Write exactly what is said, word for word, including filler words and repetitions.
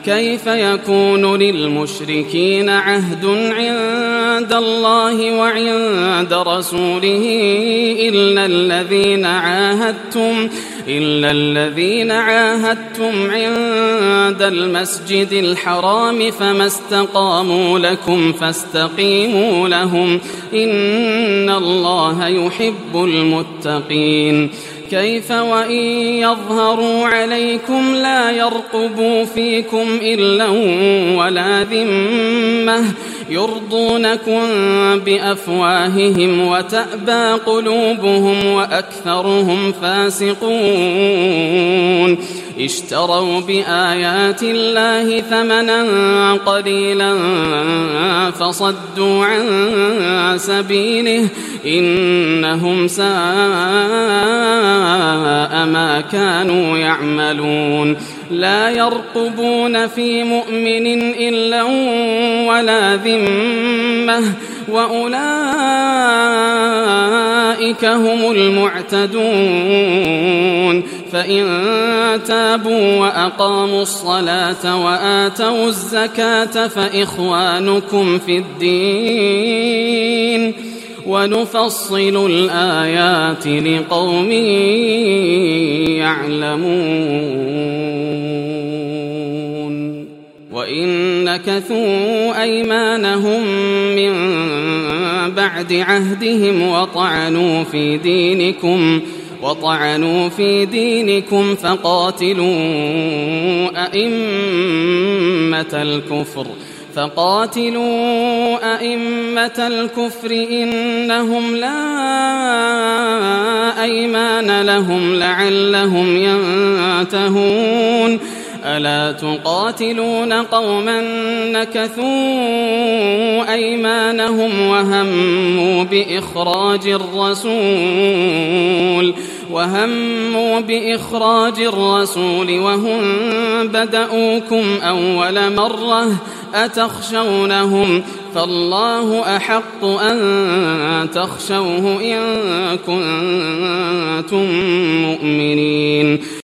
كيف يكون للمشركين عهد عند الله وعند رسوله إلا الذين عاهدتم إلا الذين عاهدتم عند المسجد الحرام فما استقاموا لكم فاستقيموا لهم إن الله يحب المتقين. كيف وإن يظهروا عليكم لا يرقبوا فيكم إلا ولا ذمة يرضونكم بأفواههم وتأبى قلوبهم وأكثرهم فاسقون. اشتروا بآيات الله ثمنا قليلا فصدوا عن سبيله إنهم ساء ما كانوا يعملون. لا يرقبون في مؤمن إلا ولا ذمة وأولئك هم المعتدون. فإن تابوا وأقاموا الصلاة وآتوا الزكاة فإخوانكم في الدين ونفصل الآيات لقوم يعلمون. وإن نكثوا أيمانهم من بعد عهدهم وطعنوا في دينكم وطعنوا في دينكم فقاتلوا أئمة الكفر فقاتلوا أئمة الكفر إنهم لا أيمان لهم لعلهم ينتهون. ألا تقاتلون قوما نكثوا أيمانهم وهموا بإخراج الرسول وهموا بإخراج الرسول وهم بدأوكم أول مرة أتخشونهم فالله أحق أن تخشوه إن كنتم مؤمنين.